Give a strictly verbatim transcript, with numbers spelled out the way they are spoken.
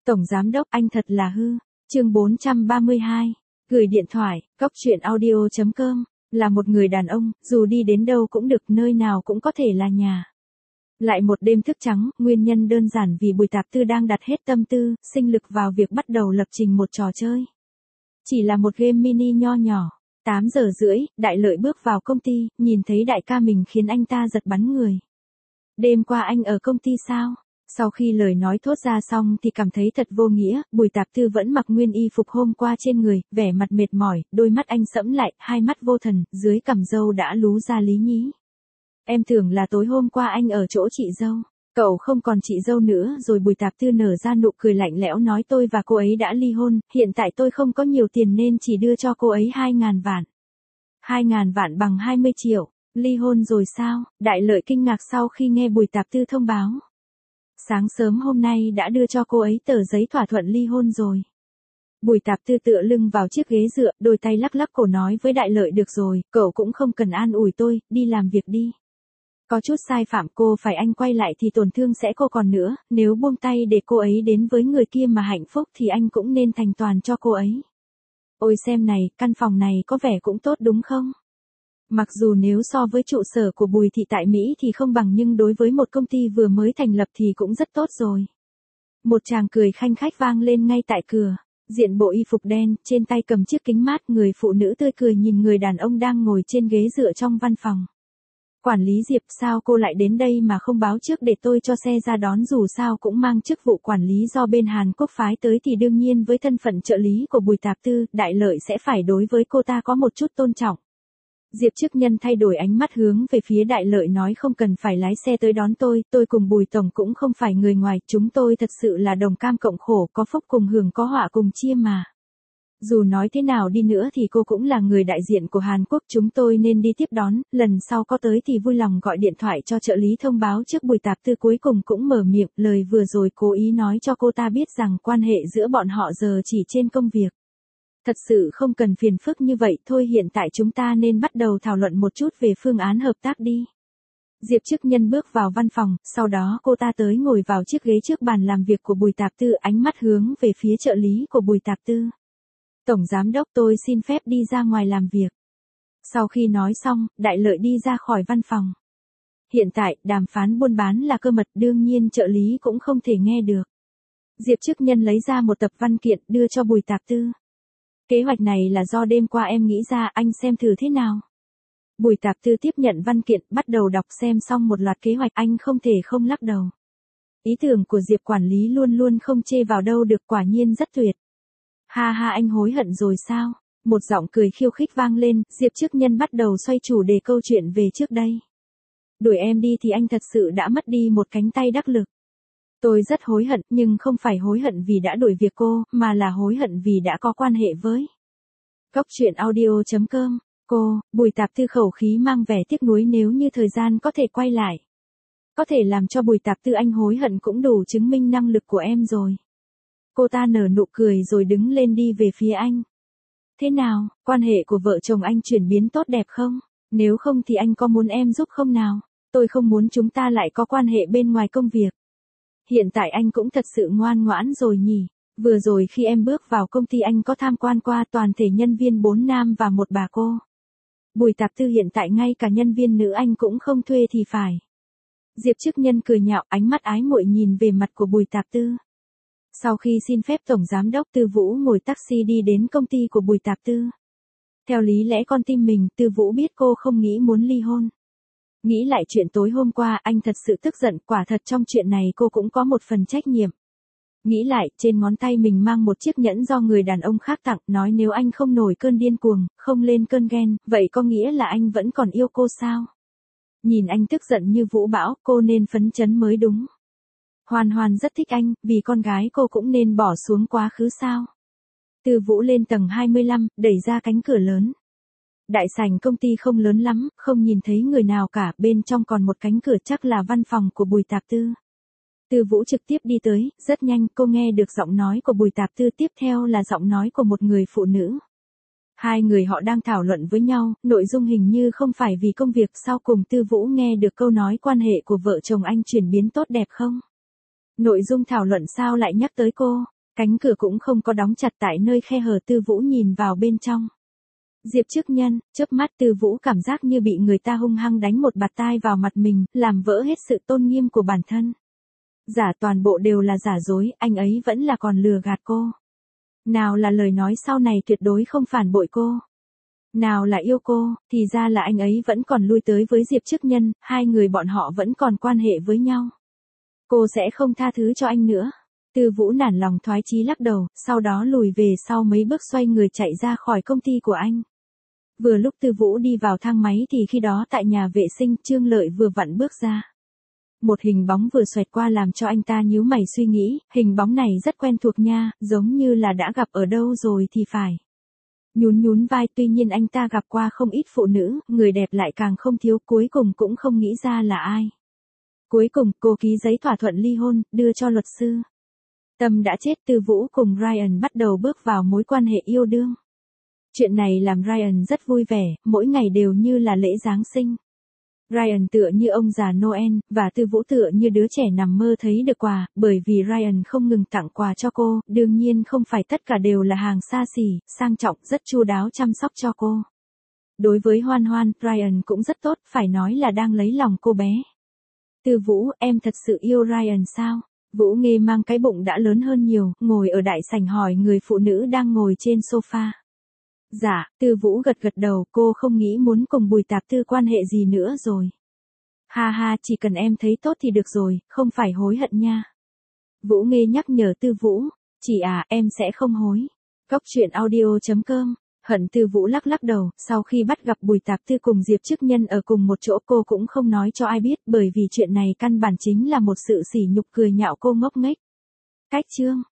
Tổng giám đốc anh thật là hư. Chương bốn trăm ba mươi hai. Gửi điện thoại, cóc truyện audio chấm com. Là một người đàn ông, dù đi đến đâu cũng được, nơi nào cũng có thể là nhà. Lại một đêm thức trắng, nguyên nhân đơn giản vì Bùi Tạp Tư đang đặt hết tâm tư, sinh lực vào việc bắt đầu lập trình một trò chơi. Chỉ là một game mini nho nhỏ. tám giờ rưỡi, Đại Lợi bước vào công ty, nhìn thấy đại ca mình khiến anh ta giật bắn người. Đêm qua anh ở công ty sao? Sau khi lời nói thốt ra xong thì cảm thấy thật vô nghĩa, Bùi Tạp Tư vẫn mặc nguyên y phục hôm qua trên người, vẻ mặt mệt mỏi, đôi mắt anh sẫm lại, hai mắt vô thần, dưới cằm râu đã lú ra lý nhí. Em tưởng là tối hôm qua anh ở chỗ chị dâu. Cậu không còn chị dâu nữa rồi. Bùi Tạp Tư nở ra nụ cười lạnh lẽo nói tôi và cô ấy đã ly hôn, hiện tại tôi không có nhiều tiền nên chỉ đưa cho cô ấy hai ngàn vạn. Hai ngàn vạn bằng hai mươi triệu, ly hôn rồi sao? Đại Lợi kinh ngạc sau khi nghe Bùi Tạp Tư thông báo. Sáng sớm hôm nay đã đưa cho cô ấy tờ giấy thỏa thuận ly hôn rồi. Bùi Tạp Tư tựa lưng vào chiếc ghế dựa, đôi tay lắc lắc cổ nói với Đại Lợi được rồi, cậu cũng không cần an ủi tôi, đi làm việc đi. Có chút sai phạm cô phải anh quay lại thì tổn thương sẽ cô còn nữa, nếu buông tay để cô ấy đến với người kia mà hạnh phúc thì anh cũng nên thành toàn cho cô ấy. Ôi xem này, căn phòng này có vẻ cũng tốt đúng không? Mặc dù nếu so với trụ sở của Bùi Thị tại Mỹ thì không bằng nhưng đối với một công ty vừa mới thành lập thì cũng rất tốt rồi. Một tràng cười khanh khách vang lên ngay tại cửa. Diện bộ y phục đen, trên tay cầm chiếc kính mát, người phụ nữ tươi cười nhìn người đàn ông đang ngồi trên ghế dựa trong văn phòng. Quản lý Diệp, sao cô lại đến đây mà không báo trước để tôi cho xe ra đón, dù sao cũng mang chức vụ quản lý do bên Hàn Quốc phái tới thì đương nhiên với thân phận trợ lý của Bùi Tạp Tư, Đại Lợi sẽ phải đối với cô ta có một chút tôn trọng. Diệp chức nhân thay đổi ánh mắt hướng về phía Đại Lợi nói không cần phải lái xe tới đón tôi, tôi cùng Bùi Tổng cũng không phải người ngoài, chúng tôi thật sự là đồng cam cộng khổ, có phúc cùng hưởng có họa cùng chia mà. Dù nói thế nào đi nữa thì cô cũng là người đại diện của Hàn Quốc, chúng tôi nên đi tiếp đón, lần sau có tới thì vui lòng gọi điện thoại cho trợ lý thông báo trước. Bùi Tạp Tư cuối cùng cũng mở miệng, lời vừa rồi cố ý nói cho cô ta biết rằng quan hệ giữa bọn họ giờ chỉ trên công việc. Thật sự không cần phiền phức như vậy, thôi hiện tại chúng ta nên bắt đầu thảo luận một chút về phương án hợp tác đi. Diệp chức nhân bước vào văn phòng, sau đó cô ta tới ngồi vào chiếc ghế trước bàn làm việc của Bùi Tạp Tư, ánh mắt hướng về phía trợ lý của Bùi Tạp Tư. Tổng giám đốc, tôi xin phép đi ra ngoài làm việc. Sau khi nói xong, Đại Lợi đi ra khỏi văn phòng. Hiện tại, đàm phán buôn bán là cơ mật, đương nhiên trợ lý cũng không thể nghe được. Diệp chức nhân lấy ra một tập văn kiện đưa cho Bùi Tạp Tư. Kế hoạch này là do đêm qua em nghĩ ra, anh xem thử thế nào. Bùi Tạp Tư tiếp nhận văn kiện, bắt đầu đọc xem xong một loạt kế hoạch, anh không thể không lắc đầu. Ý tưởng của Diệp quản lý luôn luôn không chê vào đâu được, quả nhiên rất tuyệt. Ha ha, anh hối hận rồi sao? Một giọng cười khiêu khích vang lên, Diệp chức nhân bắt đầu xoay chủ đề câu chuyện về trước đây. Đuổi em đi thì anh thật sự đã mất đi một cánh tay đắc lực. Tôi rất hối hận, nhưng không phải hối hận vì đã đuổi việc cô, mà là hối hận vì đã có quan hệ với. Cóc truyện audio chấm com. Cô, Bùi Tạp Tư khẩu khí mang vẻ tiếc nuối, nếu như thời gian có thể quay lại. Có thể làm cho Bùi Tạp Tư anh hối hận cũng đủ chứng minh năng lực của em rồi. Cô ta nở nụ cười rồi đứng lên đi về phía anh. Thế nào, quan hệ của vợ chồng anh chuyển biến tốt đẹp không? Nếu không thì anh có muốn em giúp không nào? Tôi không muốn chúng ta lại có quan hệ bên ngoài công việc. Hiện tại anh cũng thật sự ngoan ngoãn rồi nhỉ. Vừa rồi khi em bước vào công ty anh có tham quan qua, toàn thể nhân viên bốn nam và một bà cô. Bùi Tạp Tư hiện tại ngay cả nhân viên nữ anh cũng không thuê thì phải. Diệp chức nhân cười nhạo, ánh mắt ái muội nhìn về mặt của Bùi Tạp Tư. Sau khi xin phép Tổng Giám đốc, Tư Vũ ngồi taxi đi đến công ty của Bùi Tạp Tư. Theo lý lẽ con tim mình, Tư Vũ biết cô không nghĩ muốn ly hôn. Nghĩ lại chuyện tối hôm qua, anh thật sự tức giận, quả thật trong chuyện này cô cũng có một phần trách nhiệm. Nghĩ lại, trên ngón tay mình mang một chiếc nhẫn do người đàn ông khác tặng, nói nếu anh không nổi cơn điên cuồng, không lên cơn ghen, vậy có nghĩa là anh vẫn còn yêu cô sao? Nhìn anh tức giận như vũ bão, cô nên phấn chấn mới đúng. Hoàn Hoàn rất thích anh, vì con gái cô cũng nên bỏ xuống quá khứ sao? Tư Vũ lên tầng hai mươi lăm, đẩy ra cánh cửa lớn. Đại sảnh công ty không lớn lắm, không nhìn thấy người nào cả, bên trong còn một cánh cửa, chắc là văn phòng của Bùi Tạp Tư. Tư Vũ trực tiếp đi tới, rất nhanh cô nghe được giọng nói của Bùi Tạp Tư, tiếp theo là giọng nói của một người phụ nữ. Hai người họ đang thảo luận với nhau, nội dung hình như không phải vì công việc, sau cùng Tư Vũ nghe được câu nói quan hệ của vợ chồng anh chuyển biến tốt đẹp không? Nội dung thảo luận sao lại nhắc tới cô? Cánh cửa cũng không có đóng chặt tại nơi khe hở Tư Vũ nhìn vào bên trong. Diệp Chức Nhân, chớp mắt Tư Vũ cảm giác như bị người ta hung hăng đánh một bạt tai vào mặt mình, làm vỡ hết sự tôn nghiêm của bản thân. Giả toàn bộ đều là giả dối, anh ấy vẫn là còn lừa gạt cô. Nào là lời nói sau này tuyệt đối không phản bội cô. Nào là yêu cô, thì ra là anh ấy vẫn còn lui tới với Diệp Chức Nhân, hai người bọn họ vẫn còn quan hệ với nhau. Cô sẽ không tha thứ cho anh nữa. Tư Vũ nản lòng thoái chí lắc đầu, sau đó lùi về sau mấy bước xoay người chạy ra khỏi công ty của anh. Vừa lúc Tư Vũ đi vào thang máy thì khi đó tại nhà vệ sinh Trương Lợi vừa vặn bước ra. Một hình bóng vừa xoẹt qua làm cho anh ta nhíu mày suy nghĩ, hình bóng này rất quen thuộc nha, giống như là đã gặp ở đâu rồi thì phải. Nhún nhún vai, tuy nhiên anh ta gặp qua không ít phụ nữ, người đẹp lại càng không thiếu, cuối cùng cũng không nghĩ ra là ai. Cuối cùng cô ký giấy thỏa thuận ly hôn, đưa cho luật sư. Tâm đã chết, Tư Vũ cùng Ryan bắt đầu bước vào mối quan hệ yêu đương. Chuyện này làm Ryan rất vui vẻ, mỗi ngày đều như là lễ Giáng sinh. Ryan tựa như ông già Noel, và Tư Vũ tựa như đứa trẻ nằm mơ thấy được quà, bởi vì Ryan không ngừng tặng quà cho cô, đương nhiên không phải tất cả đều là hàng xa xỉ, sang trọng, rất chu đáo chăm sóc cho cô. Đối với Hoan Hoan, Ryan cũng rất tốt, phải nói là đang lấy lòng cô bé. Tư Vũ, em thật sự yêu Ryan sao? Vũ Nghê mang cái bụng đã lớn hơn nhiều, ngồi ở đại sảnh hỏi người phụ nữ đang ngồi trên sofa. Dạ, Tư Vũ gật gật đầu, cô không nghĩ muốn cùng Bùi Tạp Tư quan hệ gì nữa rồi. Ha ha, chỉ cần em thấy tốt thì được rồi, không phải hối hận nha. Vũ Nghê nhắc nhở Tư Vũ, chị à, em sẽ không hối. Cóc truyện audio chấm com. Hận Tư Vũ lắc lắc đầu, sau khi bắt gặp Bùi Tạp Tư cùng Diệp Chức Nhân ở cùng một chỗ cô cũng không nói cho ai biết, bởi vì chuyện này căn bản chính là một sự sỉ nhục cười nhạo cô ngốc nghếch. Cách chương